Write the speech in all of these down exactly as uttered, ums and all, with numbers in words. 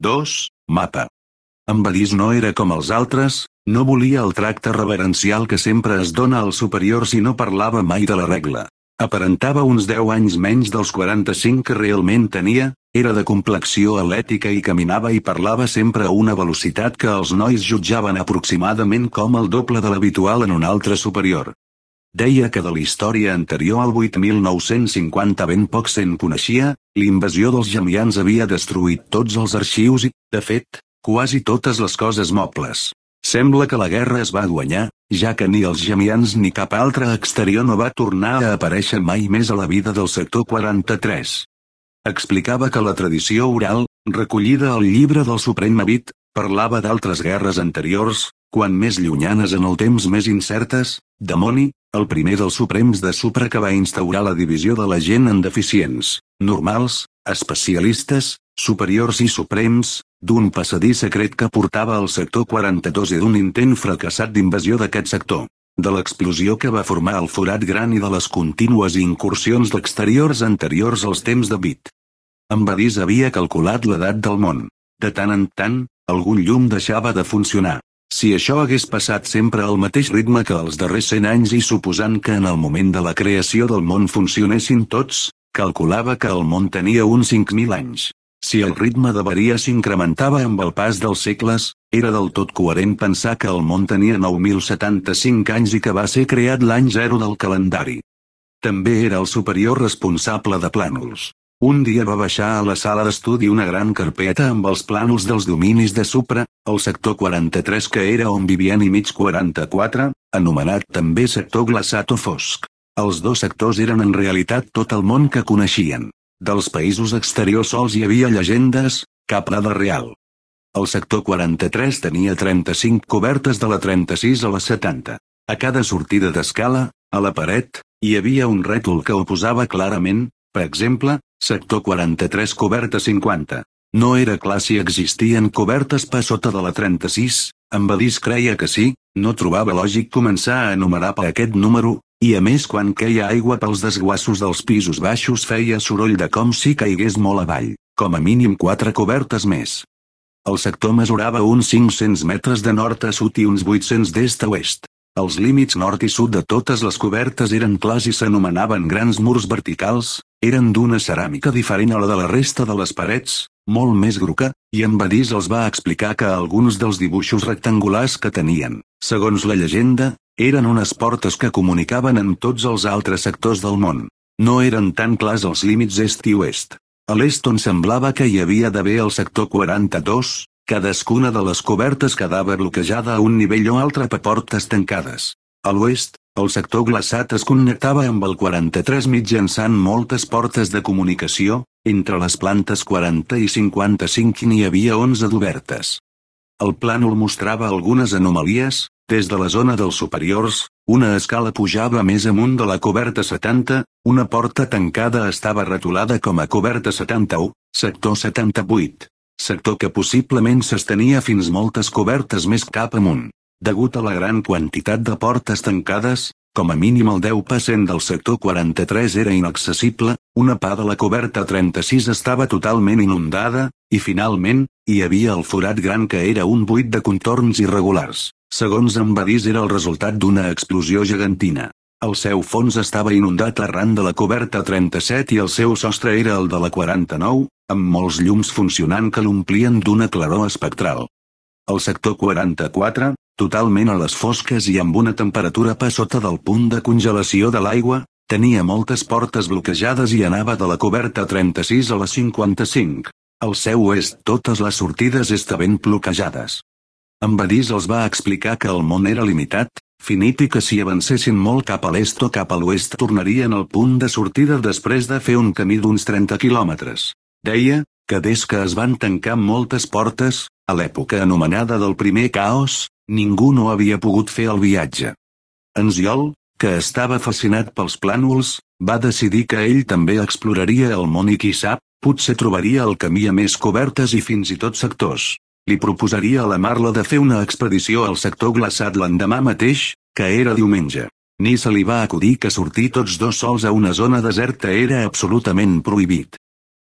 dos. Mapa. En Badís no era com els altres, no volia el tracte reverencial que sempre es dona als superiors i no parlava mai de la regla. Aparentava uns deu anys menys dels quaranta-cinc que realment tenia, era de complexió atlètica i caminava i parlava sempre a una velocitat que els nois jutjaven aproximadament com el doble de l'habitual en un altre superior. Deia que de la història anterior al vuit mil nou-cents cinquanta ben poc se'n coneixia, l'invasió dels gemians havia destruït tots els arxius i, de fet, quasi totes les coses mobles. Sembla que la guerra es va guanyar, ja que ni els gemians ni cap altre exterior no va tornar a aparèixer mai més a la vida del sector quaranta-tres. Explicava que la tradició oral, recollida al llibre del Suprem Abid, parlava d'altres guerres anteriors, quan més llunyanes en el temps més incertes, Demoni, el primer dels Suprems de Supra que va instaurar la divisió de la gent en deficients, normals, especialistes, superiors i suprems, d'un passadís secret que portava al sector quaranta-dos i d'un intent fracassat d'invasió d'aquest sector, de l'explosió que va formar el forat gran i de les contínues incursions d'exteriors anteriors als temps de Bit. En Badís havia calculat l'edat del món. De tant en tant, algun llum deixava de funcionar. Si això hagués passat sempre al mateix ritme que els darrers cent anys i suposant que en el moment de la creació del món funcionessin tots, calculava que el món tenia uns cinc mil anys. Si el ritme d'avaria s'incrementava amb el pas dels segles, era del tot coherent pensar que el món tenia nou mil setanta-cinc anys i que va ser creat l'any zero del calendari. També era el superior responsable de plànols. Un dia va baixar a la sala d'estudi una gran carpeta amb els plànols dels dominis de Supra, el sector quaranta-tres que era on vivien i mig quaranta-quatre, anomenat també sector glaçat o fosc. Els dos sectors eren en realitat tot el món que coneixien. Dels països exteriors sols hi havia llegendes, cap dada real. El sector quaranta-tres tenia trenta-cinc cobertes de la trenta-sis a la setanta. A cada sortida d'escala, a la paret, hi havia un rètol que ho posava clarament, per exemple, sector quaranta-tres coberta cinquanta. No era clar si existien cobertes per sota de la trenta-sis, en Badís creia que sí, no trobava lògic començar a enumerar per aquest número, i a més quan queia aigua pels desguassos dels pisos baixos feia soroll de com si caigués molt avall, com a mínim quatre cobertes més. El sector mesurava uns cinc-cents metres de nord a sud i uns vuit-cents d'est a oest. Els límits nord i sud de totes les cobertes eren clars i s'anomenaven grans murs verticals, eren d'una ceràmica diferent a la de la resta de les parets, molt més gruca, i en Badís els va explicar que alguns dels dibuixos rectangulars que tenien, segons la llegenda, eren unes portes que comunicaven amb tots els altres sectors del món. No eren tan clars els límits est i oest. A l'est on semblava que hi havia d'haver el sector quaranta-dos, cadascuna de les cobertes quedava bloquejada a un nivell o altre per portes tancades. A l'oest, el sector glaçat es connectava amb el quaranta-tres mitjançant moltes portes de comunicació, entre les plantes quaranta i cinquanta-cinc n'hi havia onze d'obertes. El plànol mostrava algunes anomalies, des de la zona dels superiors, una escala pujava més amunt de la coberta setanta, una porta tancada estava retolada com a coberta setanta-u, sector setanta-vuit. Sector que possiblement s'estenia fins moltes cobertes més cap amunt. Degut a la gran quantitat de portes tancades, com a mínim el deu per cent del sector quaranta-tres era inaccessible, una part de la coberta trenta-sis estava totalment inundada, i finalment, hi havia el forat gran que era un buit de contorns irregulars. Segons en Badís era el resultat d'una explosió gegantina. El seu fons estava inundat arran de la coberta trenta-set i el seu sostre era el de la quaranta-nou, amb molts llums funcionant que l'omplien d'una claror espectral. El sector quaranta-quatre, totalment a les fosques i amb una temperatura per sota del punt de congelació de l'aigua, tenia moltes portes bloquejades i anava de la coberta trenta-sis a la cinquanta-cinc. Al seu oest totes les sortides estaven bloquejades. En Badís els va explicar que el món era limitat, finit i que si avancessin molt cap a l'est o cap a l'oest tornarien al punt de sortida després de fer un camí d'uns trenta quilòmetres. Deia que des que es van tancar moltes portes, a l'època anomenada del primer caos, ningú no havia pogut fer el viatge. En Ziol, que estava fascinat pels plànols, va decidir que ell també exploraria el món i qui sap, potser trobaria el camí a més cobertes i fins i tot sectors. Li proposaria a la Marla de fer una expedició al sector glaçat l'endemà mateix, que era diumenge. Ni se li va acudir que sortir tots dos sols a una zona deserta era absolutament prohibit.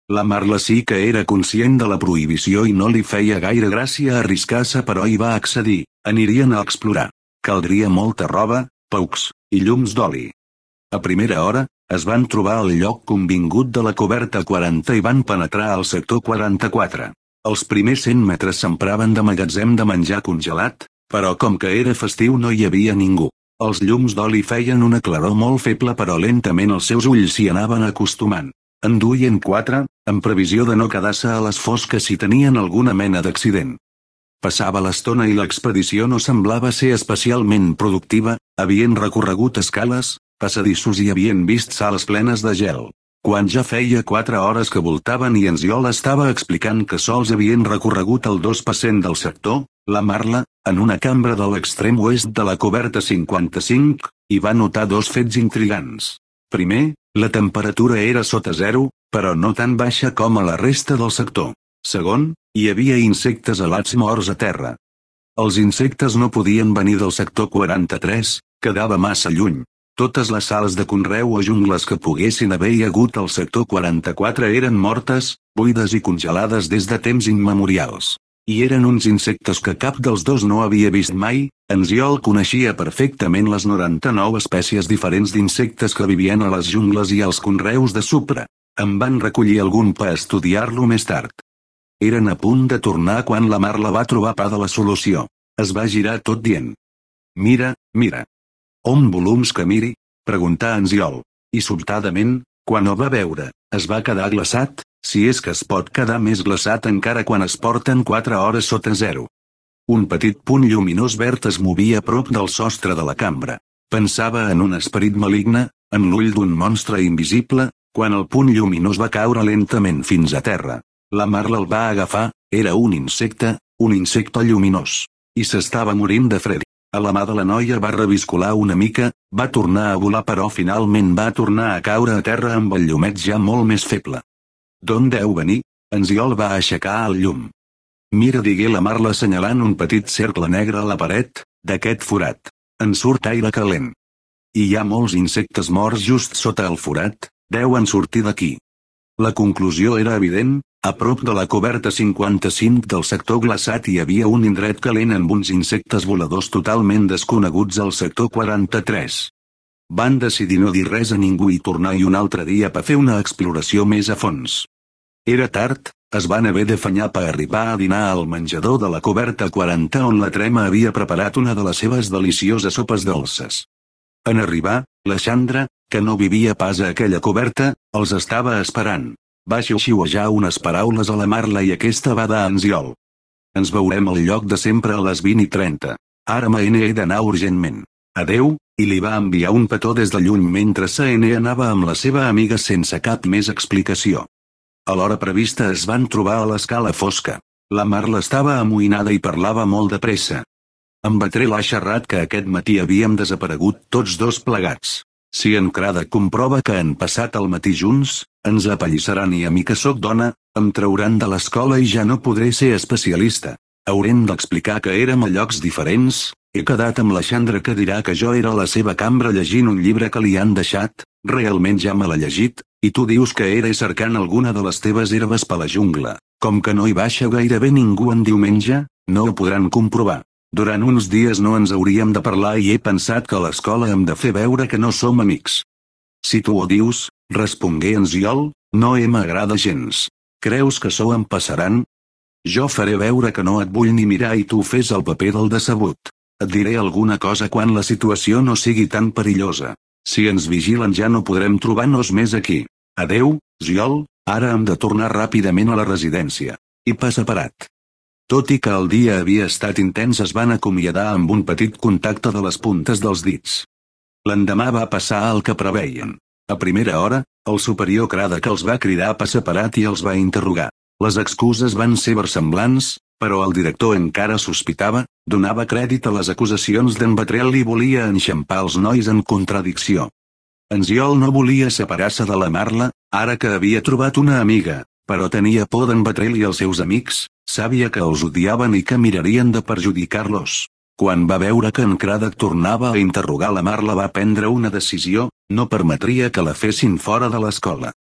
La Marla sí que era conscient de la prohibició i no li feia gaire gràcia arriscar-se, però hi va accedir. Anirien a explorar. Caldria molta roba, paucs i llums d'oli. A primera hora, es van trobar al lloc convingut de la coberta quaranta i van penetrar al sector quaranta-quatre. Els primers cent metres s'empraven de magatzem de menjar congelat, però com que era festiu no hi havia ningú. Els llums d'oli feien una claror molt feble, però lentament els seus ulls s'hi anaven acostumant. En duien quatre, en previsió de no quedar-se a les fosques si tenien alguna mena d'accident. Passava l'estona i l'expedició no semblava ser especialment productiva, havien recorregut escales, passadissos i havien vist sales plenes de gel. Quan ja feia quatre hores que voltaven i en Ziol estava explicant que sols havien recorregut el dos per cent del sector, la Marla, en una cambra de l'extrem oest de la coberta cinquanta-cinc, hi va notar dos fets intrigants. Primer, la temperatura era sota zero, però no tan baixa com a la resta del sector. Segon, hi havia insectes alats morts a terra. Els insectes no podien venir del sector quaranta-tres, quedava massa lluny. Totes les sales de conreu o jungles que poguessin haver hi hagut al sector quaranta-quatre eren mortes, buides i congelades des de temps immemorials. I eren uns insectes que cap dels dos no havia vist mai. En Ziol coneixia perfectament les noranta-nou espècies diferents d'insectes que vivien a les jungles i als conreus de Supra. En van recollir algun per estudiar-lo més tard. Eren a punt de tornar quan la Marla va trobar pa de la solució. Es va girar tot dient: "Mira, mira." "On volums que miri?", preguntà en Ziol. I sobtadament, quan ho va veure, es va quedar glaçat, si és que es pot quedar més glaçat encara quan es porten quatre hores sota zero. Un petit punt lluminós verd es movia a prop del sostre de la cambra. Pensava en un esperit maligne, en l'ull d'un monstre invisible, quan el punt lluminós va caure lentament fins a terra. La Marla el va agafar, era un insecte, un insecte lluminós. I s'estava morint de fred. A la mà de la noia va reviscolar una mica, va tornar a volar però finalment va tornar a caure a terra amb el llumet ja molt més feble. "D'on deu venir?", en Ziol va aixecar el llum. "Mira", digué la Marla assenyalant un petit cercle negre a la paret, "d'aquest forat. En surt aire calent. I hi ha molts insectes morts just sota el forat, deuen sortir d'aquí." La conclusió era evident. A prop de la coberta cinquanta-cinc del sector glaçat hi havia un indret calent amb uns insectes voladors totalment desconeguts al sector quaranta-tres. Van decidir no dir res a ningú i tornar-hi un altre dia per fer una exploració més a fons. Era tard, es van haver d'afanyar per arribar a dinar al menjador de la coberta quaranta on la Trema havia preparat una de les seves delicioses sopes dolces. En arribar, la Xandra, que no vivia pas a aquella coberta, els estava esperant. Va xiuxiuejar unes paraules a la Marla i aquesta va dar a en Ziol: "Ens veurem al lloc de sempre a les vint i trenta. Ara me n'he d'anar urgentment. Adeu", i li va enviar un petó des de lluny mentre se n'anava amb la seva amiga sense cap més explicació. A l'hora prevista es van trobar a l'escala fosca. La Marla estava amoïnada i parlava molt de pressa. "En Batré l'ha xerrat que aquest matí havíem desaparegut tots dos plegats. Si en Crada comprova que han passat el matí junts, ens apallissaran i a mi que sóc dona, em trauran de l'escola i ja no podré ser especialista. Haurem d'explicar que érem a llocs diferents. He quedat amb la Xandra que dirà que jo era a la seva cambra llegint un llibre que li han deixat, realment ja me l'ha llegit, i tu dius que era cercant alguna de les teves herbes per la jungla. Com que no hi baixa gairebé ningú en diumenge, no ho podran comprovar. Durant uns dies no ens hauríem de parlar i he pensat que a l'escola hem de fer veure que no som amics." "Si tu ho dius", respongué en Ziol, "no em agrada gens. Creus que s'ho em passaran? Jo faré veure que no et vull ni mirar i tu fes el paper del decebut. Et diré alguna cosa quan la situació no sigui tan perillosa. Si ens vigilen ja no podrem trobar-nos més aquí. Adeu, Ziol, ara hem de tornar ràpidament a la residència." I per separat. Tot i que el dia havia estat intens es van acomiadar amb un petit contacte de les puntes dels dits. L'endemà va passar el que preveien. A primera hora, el superior Crada que els va cridar per separat i els va interrogar. Les excuses van ser versemblants, però el director encara sospitava, donava crèdit a les acusacions d'en Batrel i volia enxampar els nois en contradicció. En Ziol no volia separar-se de la Marla, ara que havia trobat una amiga, però tenia por d'en Batrel i els seus amics, sabia que els odiaven i que mirarien de perjudicar-los. Quan va veure que en Craddock tornava a interrogar la Marla va prendre una decisió: no permetria que la fessin fora de l'escola.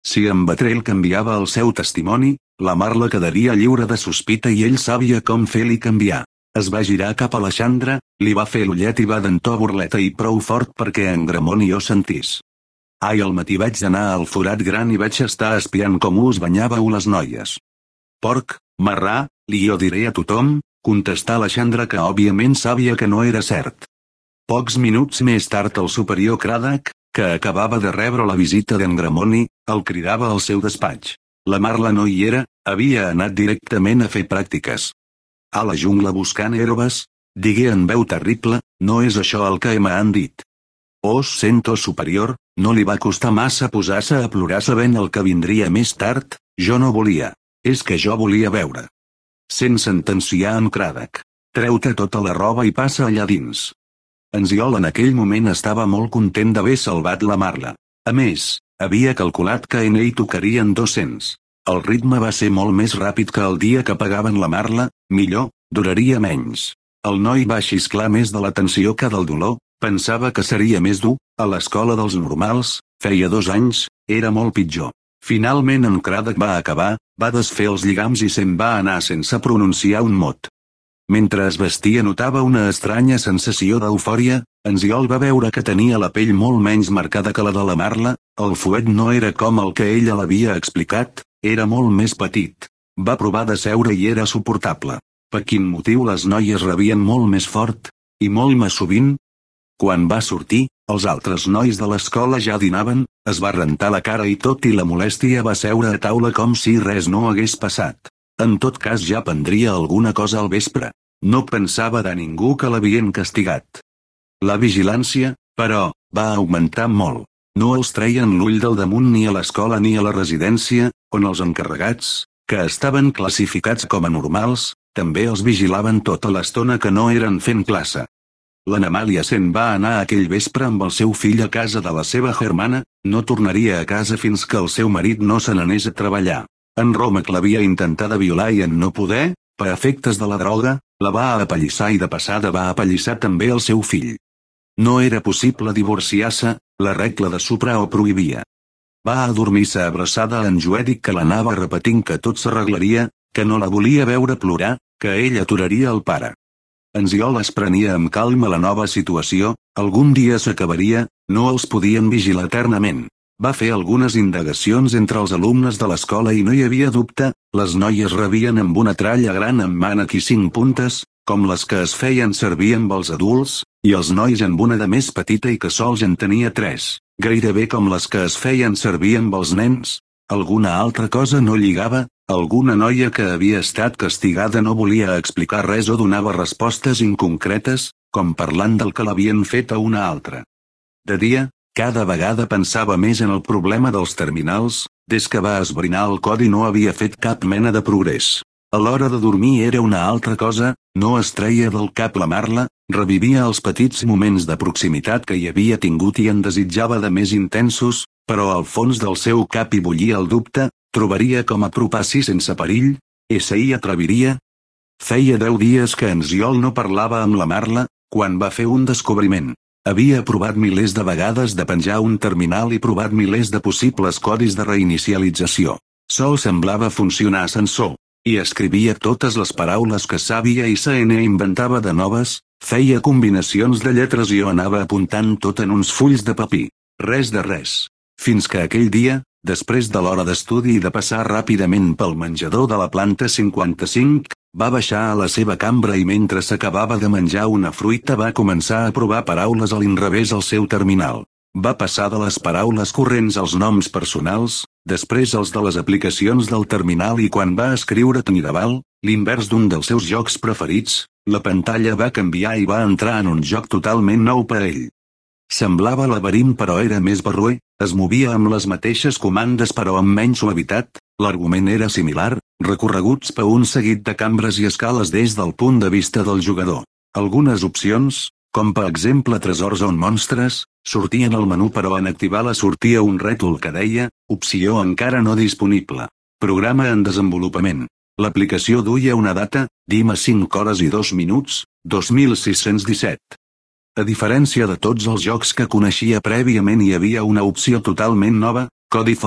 Si en Betrell canviava el seu testimoni, la Marla quedaria lliure de sospita i ell sabia com fer-li canviar. Es va girar cap a la Xandra, li va fer l'ullet i va dentar burleta i prou fort perquè en Gramont i jo sentís. Ai, al matí vaig anar al forat gran i vaig estar espiant com us banyàveu les noies. Porc, marrà, li ho diré a tothom, contestà la Xandra que òbviament sabia que no era cert. Pocs minuts més tard el superior Craddock, que acabava de rebre la visita d'en Gramont, el cridava al seu despatx. La Marla no hi era, havia anat directament a fer pràctiques. A la jungla buscant herbes, digué en veu terrible, no és això el que m'han dit. Os sento superior, no li va costar massa posar-se a plorar sabent el que vindria més tard, jo no volia, és que jo volia veure. Sent sentenciar en Craddock. Treu-te tota la roba i passa allà dins. En Ziol en aquell moment estava molt content d'haver salvat la Marla. A més, havia calculat que en ell tocarien dos-cents. El ritme va ser molt més ràpid que el dia que pagaven la Marla, millor, duraria menys. El noi va xisclar més de la tensió que del dolor, pensava que seria més dur, a l'escola dels normals, feia dos anys, era molt pitjor. Finalment en Craddock va acabar, va desfer els lligams i se'n va anar sense pronunciar un mot. Mentre es vestia notava una estranya sensació d'eufòria, en Ziol va veure que tenia la pell molt menys marcada que la de la Marla, el fuet no era com el que ella l'havia explicat, era molt més petit. Va provar de seure i era suportable. Per quin motiu les noies rebien molt més fort, i molt més sovint? Quan va sortir, els altres nois de l'escola ja dinaven, es va rentar la cara i tot i la molèstia va seure a taula com si res no hagués passat. En tot cas ja prendria alguna cosa al vespre. No pensava de ningú que l'havien castigat. La vigilància, però, va augmentar molt. No els treien l'ull del damunt ni a l'escola ni a la residència, on els encarregats, que estaven classificats com a normals, també els vigilaven tota l'estona que no eren fent classe. L'Anamàlia se'n va anar aquell vespre amb el seu fill a casa de la seva germana, no tornaria a casa fins que el seu marit no se n'anés a treballar. En Romac l'havia intentada violar i en no poder, per efectes de la droga, la va apallissar i de passada va apallissar també el seu fill. No era possible divorciar-se, la regla de Supra ho prohibia. Va adormir-se abraçada a en Joedic que l'anava repetint que tot s'arreglaria, que no la volia veure plorar, que ell aturaria el pare. En Ziol es prenia amb calma la nova situació, algun dia s'acabaria, no els podien vigilar eternament. Va fer algunes indagacions entre els alumnes de l'escola i no hi havia dubte, les noies rebien amb una tralla gran amb mànec i cinc puntes, com les que es feien servir amb els adults, i els nois amb una de més petita i que sols en tenia tres, gairebé com les que es feien servir amb els nens. Alguna altra cosa no lligava, alguna noia que havia estat castigada no volia explicar res o donava respostes inconcretes, com parlant del que l'havien fet a una altra. De dia, cada vegada pensava més en el problema dels terminals, des que va esbrinar el codi no havia fet cap mena de progrés. A l'hora de dormir era una altra cosa, no es treia del cap la Marla, revivia els petits moments de proximitat que hi havia tingut i en desitjava de més intensos, però al fons del seu cap hi bullia el dubte, trobaria com apropar-s'hi sense perill? S'hi atreviria? Feia deu dies que en Ziol no parlava amb la Marla, quan va fer un descobriment. Havia provat milers de vegades de penjar un terminal i provat milers de possibles codis de reinicialització. Sol semblava funcionar sensor. I escrivia totes les paraules que sabia i se n'inventava de noves, feia combinacions de lletres i ho anava apuntant tot en uns fulls de paper. Res de res. Fins que aquell dia, després de l'hora d'estudi i de passar ràpidament pel menjador de la planta cinquanta-cinc, va baixar a la seva cambra i mentre s'acabava de menjar una fruita va començar a provar paraules a l'inrevés al seu terminal. Va passar de les paraules corrents als noms personals, després els de les aplicacions del terminal i quan va escriure Tnidaval, l'invers d'un dels seus jocs preferits, la pantalla va canviar i va entrar en un joc totalment nou per a ell. Semblava laberint però era més barroer, es movia amb les mateixes comandes però amb menys suavitat, l'argument era similar, recorreguts per un seguit de cambres i escales des del punt de vista del jugador. Algunes opcions, com per exemple tresors on monstres, sortien al menú però en activar-la sortia un rètol que deia, opció encara no disponible. Programa en desenvolupament. L'aplicació duia una data, dima cinc hores i dos minuts, dos mil sis-cents disset. A diferència de tots els jocs que coneixia prèviament hi havia una opció totalment nova, codi font,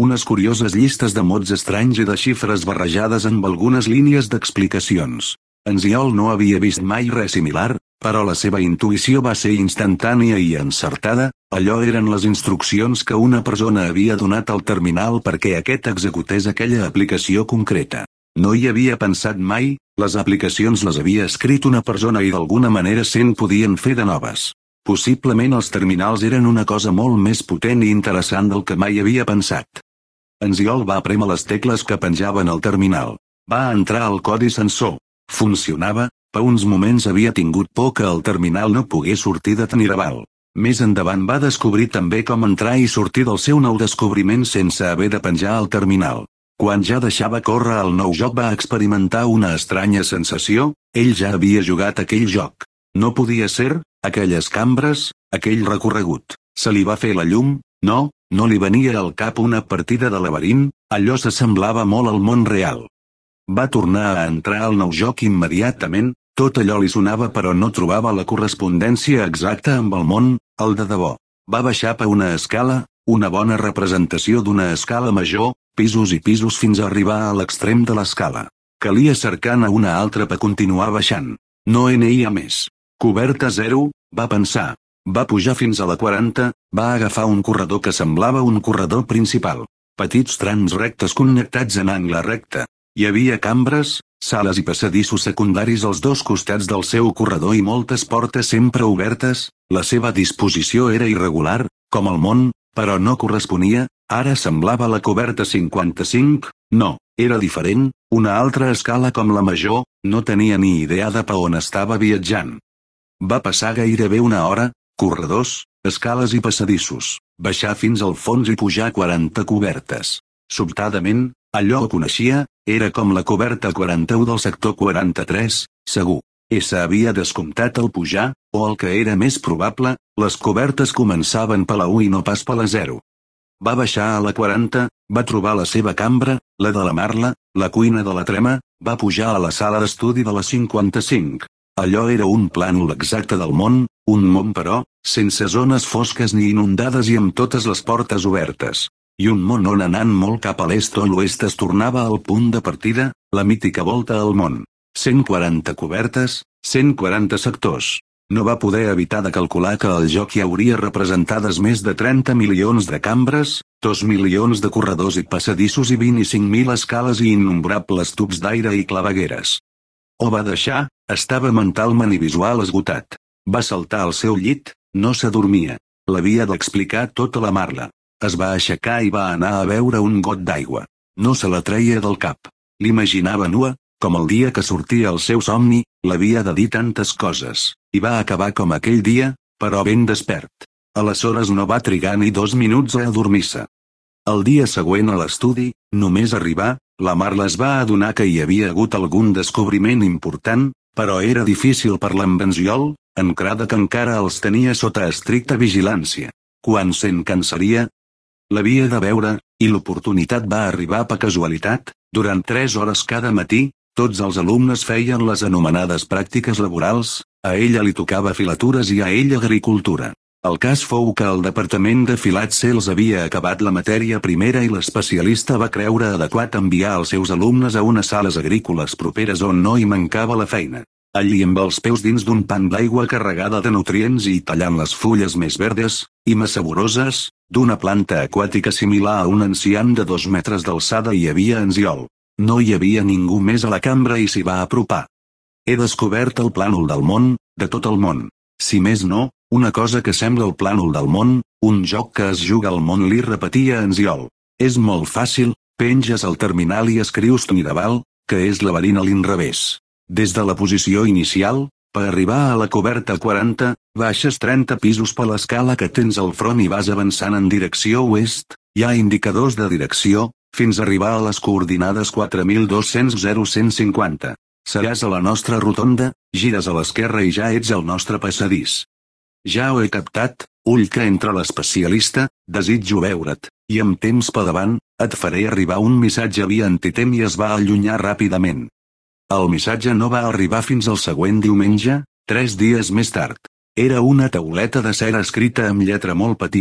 Unes curioses llistes de mots estranys i de xifres barrejades amb algunes línies d'explicacions. En Ziol no havia vist mai res similar, però la seva intuïció va ser instantània i encertada. Allò eren les instruccions que una persona havia donat al terminal perquè aquest executés aquella aplicació concreta. No hi havia pensat mai, les aplicacions les havia escrit una persona i d'alguna manera se'n podien fer de noves. Possiblement els terminals eren una cosa molt més potent i interessant del que mai havia pensat. En Ziol va prémer les tecles que penjaven al terminal. Va entrar al codi sensor. Funcionava. Per uns moments havia tingut por que el terminal no pogués sortir de tan Raval. Més endavant va descobrir també com entrar i sortir del seu nou descobriment sense haver de penjar al terminal. Quan ja deixava córrer el nou joc va experimentar una estranya sensació. Ell ja havia jugat aquell joc. No podia ser, aquelles cambres, aquell recorregut. Se li va fer la llum? No, no li venia al cap una partida de laberint, allò s'assemblava molt al món real. Va tornar a entrar al nou joc immediatament, tot allò li sonava però no trobava la correspondència exacta amb el món, el de debò. Va baixar per una escala, una bona representació d'una escala major, pisos i pisos fins a arribar a l'extrem de l'escala. Calia cercar-ne una altra per continuar baixant. No n'hi ha més. Coberta zero, va pensar. Va pujar fins a la quaranta, va agafar un corredor que semblava un corredor principal. Petits trams rectes connectats en angle recte. Hi havia cambres, sales i passadissos secundaris als dos costats del seu corredor i moltes portes sempre obertes. La seva disposició era irregular, com el món, però no corresponia. Ara semblava la coberta cinquanta-cinc, no, era diferent, una altra escala com la major. No tenia ni idea de per on estava viatjant. Va passar gairebé una hora, corredors, escales i passadissos, baixar fins al fons i pujar quaranta cobertes. Sobtadament, allò que coneixia, era com la coberta quaranta-u del sector quaranta-tres, segur. I s'havia descomptat el pujar, o el que era més probable, les cobertes començaven per la u i no pas per la zero. Va baixar a la quaranta, va trobar la seva cambra, la de la Marla, la cuina de la Trema, va pujar a la sala d'estudi de la cinquanta-cinc. Allò era un plànol exacte del món, un món però, sense zones fosques ni inundades i amb totes les portes obertes. I un món on anant molt cap a l'est o l'oest es tornava al punt de partida, la mítica volta al món. cent quaranta cobertes, cent quaranta sectors. No va poder evitar de calcular que el joc hi hauria representades més de trenta milions de cambres, dos milions de corredors i passadissos i vint-i-cinc mil escales i innombrables tubs d'aire i clavegueres. Ho va deixar, estava mentalment i visual esgotat. Va saltar al seu llit, no s'adormia. L'havia d'explicar tota la Marla. Es va aixecar i va anar a beure un got d'aigua. No se la treia del cap. L'imaginava nua, com el dia que sortia al seu somni, l'havia de dir tantes coses. I va acabar com aquell dia, però ben despert. Aleshores no va trigar ni dos minuts a adormir-se. El dia següent a l'estudi, només arribar, la Marla es va adonar que hi havia hagut algun descobriment important, però era difícil parlar amb en Ziol, encara que encara els tenia sota estricta vigilància. Quan se'n cansaria? L'havia de veure, i l'oportunitat va arribar per casualitat. Durant tres hores cada matí, tots els alumnes feien les anomenades pràctiques laborals, a ella li tocava filatures i a ell agricultura. El cas fou que el departament de filats se'ls havia acabat la matèria primera i l'especialista va creure adequat enviar els seus alumnes a unes sales agrícoles properes on no hi mancava la feina. Allí amb els peus dins d'un pan d'aigua carregada de nutrients i tallant les fulles més verdes, i més saboroses, d'una planta aquàtica similar a un enciam de dos metres d'alçada hi havia en Ziol. No hi havia ningú més a la cambra i s'hi va apropar. He descobert el plànol del món, de tot el món. Si més no, una cosa que sembla el plànol del món, un joc que es juga al món, li repetia en Ziol. És molt fàcil, penges al terminal i escrius Tonidaval, que és laberint a l'inrevés. Des de la posició inicial, per arribar a la coberta quaranta, baixes trenta pisos per l'escala que tens al front i vas avançant en direcció oest, hi ha indicadors de direcció, fins a arribar a les coordinades quatre mil dos-cents zero cent cinquanta. Seràs a la nostra rotonda, gires a l'esquerra i ja ets al nostre passadís. Ja ho he captat, ull que entra l'especialista, desitjo veure't, i amb temps per davant, et faré arribar un missatge via antitem i es va allunyar ràpidament. El missatge no va arribar fins al següent diumenge, tres dies més tard. Era una tauleta de cera escrita amb lletra molt petita.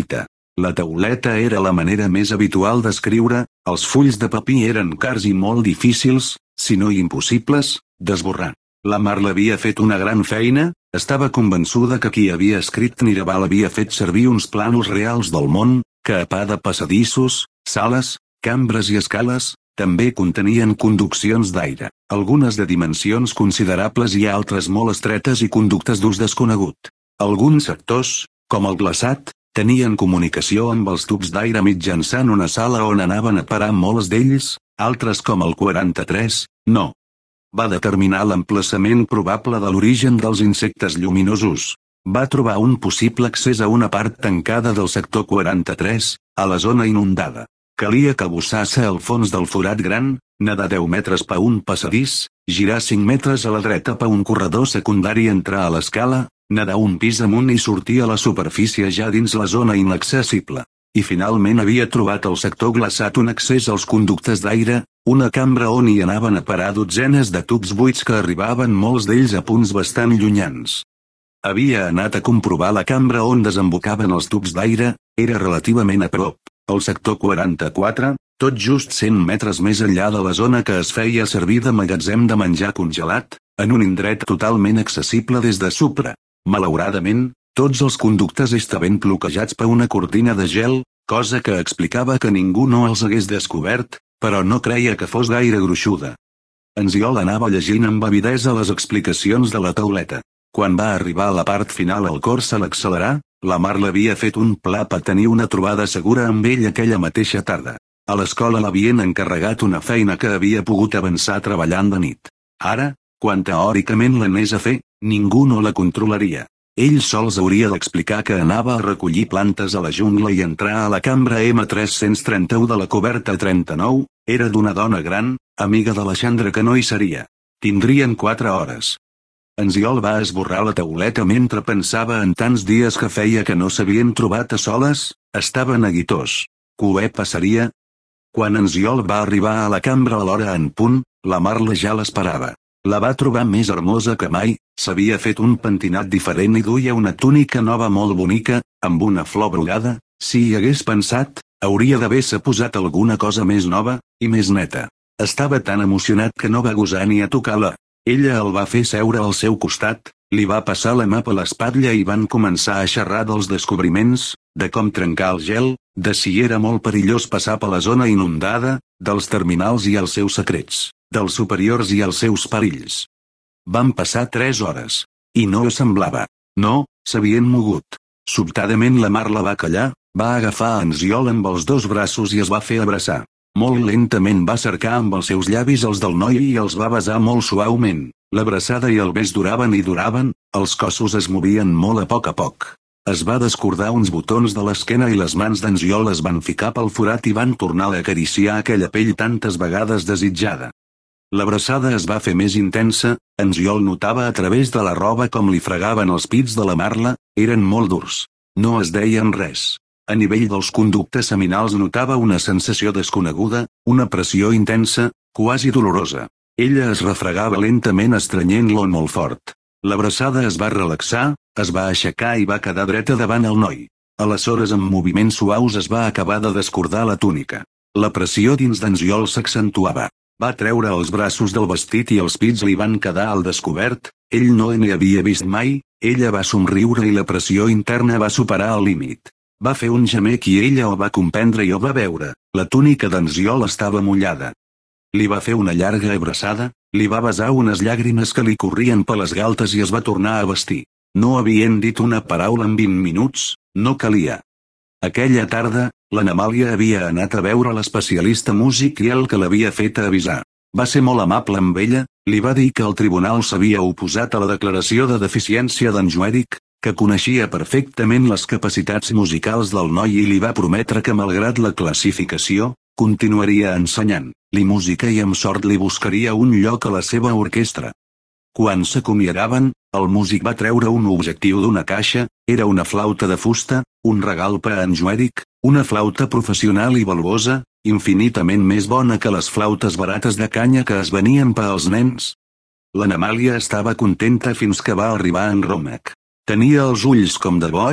La tauleta era la manera més habitual d'escriure, els fulls de paper eren cars i molt difícils, si no impossibles, d'esborrar. La Mar l'havia fet una gran feina, estava convençuda que qui havia escrit Niraval havia fet servir uns plànols reals del món, que a part de passadissos, sales, cambres i escales, també contenien conduccions d'aire, algunes de dimensions considerables i altres molt estretes i conductes d'ús desconegut. Alguns sectors, com el glaçat, tenien comunicació amb els tubs d'aire mitjançant una sala on anaven a parar molts d'ells, altres com el quaranta-tres, no. Va determinar l'emplaçament probable de l'origen dels insectes lluminosos. Va trobar un possible accés a una part tancada del sector quaranta-tres, a la zona inundada. Calia cabussar-se al fons del forat gran, nedar deu metres per un passadís, girar cinc metres a la dreta per un corredor secundari i entrar a l'escala, nedar un pis amunt i sortir a la superfície ja dins la zona inaccessible. I finalment havia trobat al sector glaçat un accés als conductes d'aire, una cambra on hi anaven a parar dotzenes de tubs buits que arribaven molts d'ells a punts bastant llunyans. Havia anat a comprovar la cambra on desembocaven els tubs d'aire, era relativament a prop. El sector quaranta-quatre, tot just cent metres més enllà de la zona que es feia servir de magatzem de menjar congelat, en un indret totalment accessible des de Supra. Malauradament, tots els conductes estaven bloquejats per una cortina de gel, cosa que explicava que ningú no els hagués descobert, però no creia que fos gaire gruixuda. En Ziol anava llegint amb avidesa les explicacions de la tauleta. Quan va arribar a la part final el cor se l'accelerar, la Mar l'havia fet un pla per tenir una trobada segura amb ell aquella mateixa tarda. A l'escola l'havien encarregat una feina que havia pogut avançar treballant de nit. Ara, quan teòricament l'anés a fer, ningú no la controlaria. Ell sols hauria d'explicar que anava a recollir plantes a la jungla i entrar a la cambra ema tres-cents trenta-u de la coberta trenta-nou, era d'una dona gran, amiga d'Alexandre que no hi seria. Tindrien quatre hores. En Ziol va esborrar la tauleta mentre pensava en tants dies que feia que no s'havien trobat a soles, estava neguitós. Què passaria? Quan en Ziol va arribar a la cambra a l'hora en punt, la Marla ja l'esperava. La va trobar més hermosa que mai, s'havia fet un pentinat diferent i duia una túnica nova molt bonica, amb una flor brugada, si hi hagués pensat, hauria d'haver-se posat alguna cosa més nova, i més neta. Estava tan emocionat que no va gosar ni a tocar-la. Ella el va fer seure al seu costat, li va passar la mà per l'espatlla i van començar a xerrar dels descobriments, de com trencar el gel, de si era molt perillós passar per la zona inundada, dels terminals i els seus secrets, dels superiors i els seus perills. Van passar tres hores. I no semblava. No, s'havien mogut. Sobtadament la Marla va callar, va agafar en Ziol amb els dos braços i es va fer abraçar. Molt lentament va cercar amb els seus llavis els del noi i els va besar molt suaument. L'abraçada i el bes duraven i duraven, els cossos es movien molt a poc a poc. Es va descordar uns botons de l'esquena i les mans d'en Ziol es van ficar pel forat i van tornar a acariciar aquella pell tantes vegades desitjada. L'abraçada es va fer més intensa, en Ziol notava a través de la roba com li fregaven els pits de la Marla, eren molt durs. No es deien res. A nivell dels conductes seminals notava una sensació desconeguda, una pressió intensa, quasi dolorosa. Ella es refregava lentament estrenyent-lo molt fort. L'abraçada es va relaxar, es va aixecar i va quedar dreta davant el noi. Aleshores amb moviments suaus es va acabar de descordar la túnica. La pressió dins d'en Ziol s'accentuava. Va treure els braços del vestit i els pits li van quedar al descobert, ell no n'hi havia vist mai, ella va somriure i la pressió interna va superar el límit. Va fer un gemec i ella ho va comprendre i ho va veure, la túnica d'en Ziol estava mullada. Li va fer una llarga abraçada, li va besar unes llàgrimes que li corrien per les galtes i es va tornar a vestir. No havien dit una paraula en vint minuts, no calia. Aquella tarda, l'Anamàlia havia anat a veure l'especialista músic i el que l'havia fet avisar. Va ser molt amable amb ella, li va dir que el tribunal s'havia oposat a la declaració de deficiència d'en Joèdic, que coneixia perfectament les capacitats musicals del noi i li va prometre que malgrat la classificació, continuaria ensenyant li música i amb sort li buscaria un lloc a la seva orquestra. Quan s'acomiadaven, el músic va treure un objectiu d'una caixa, era una flauta de fusta, un regal per a en Joèdic, una flauta professional i valuosa, infinitament més bona que les flautes barates de canya que es venien per als nens. L'Anamàlia estava contenta fins que va arribar en Romac. Tenia els ulls com de boig,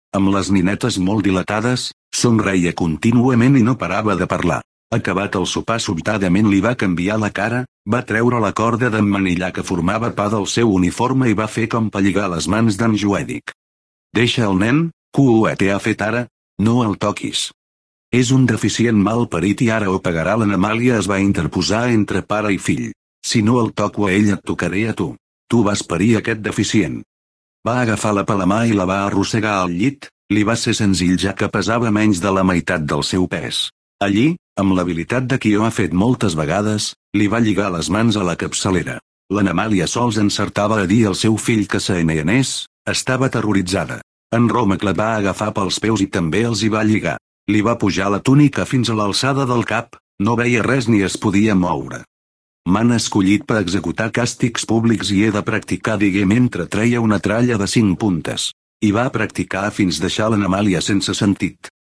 amb les ninetes molt dilatades, somreia contínuament i no parava de parlar. Acabat el sopar sobtadament li va canviar la cara, va treure la corda d'emmanillar que formava part del seu uniforme i va fer com per lligar les mans d'en Joèdic. Deixa el nen, que ho t'ha fet ara, no el toquis. És un deficient mal parit i ara ho pagarà. L'Anamàlia es va interposar entre pare i fill. Si no el toco a ell et tocaré a tu. Tu vas parir aquest deficient. Va agafar-la per la mà i la va arrossegar al llit, li va ser senzill ja que pesava menys de la meitat del seu pes. Allí, amb l'habilitat de qui ho ha fet moltes vegades, li va lligar les mans a la capçalera. L'Anamàlia sols encertava a dir al seu fill que se n'anés, estava terroritzada. En Rómac la va agafar pels peus i també els hi va lligar. Li va pujar la túnica fins a l'alçada del cap, no veia res ni es podia moure. M'han escollit per executar càstigs públics i he de practicar, digué mentre treia una tralla de cinc puntes. I va practicar fins deixar l'Anamàlia sense sentit.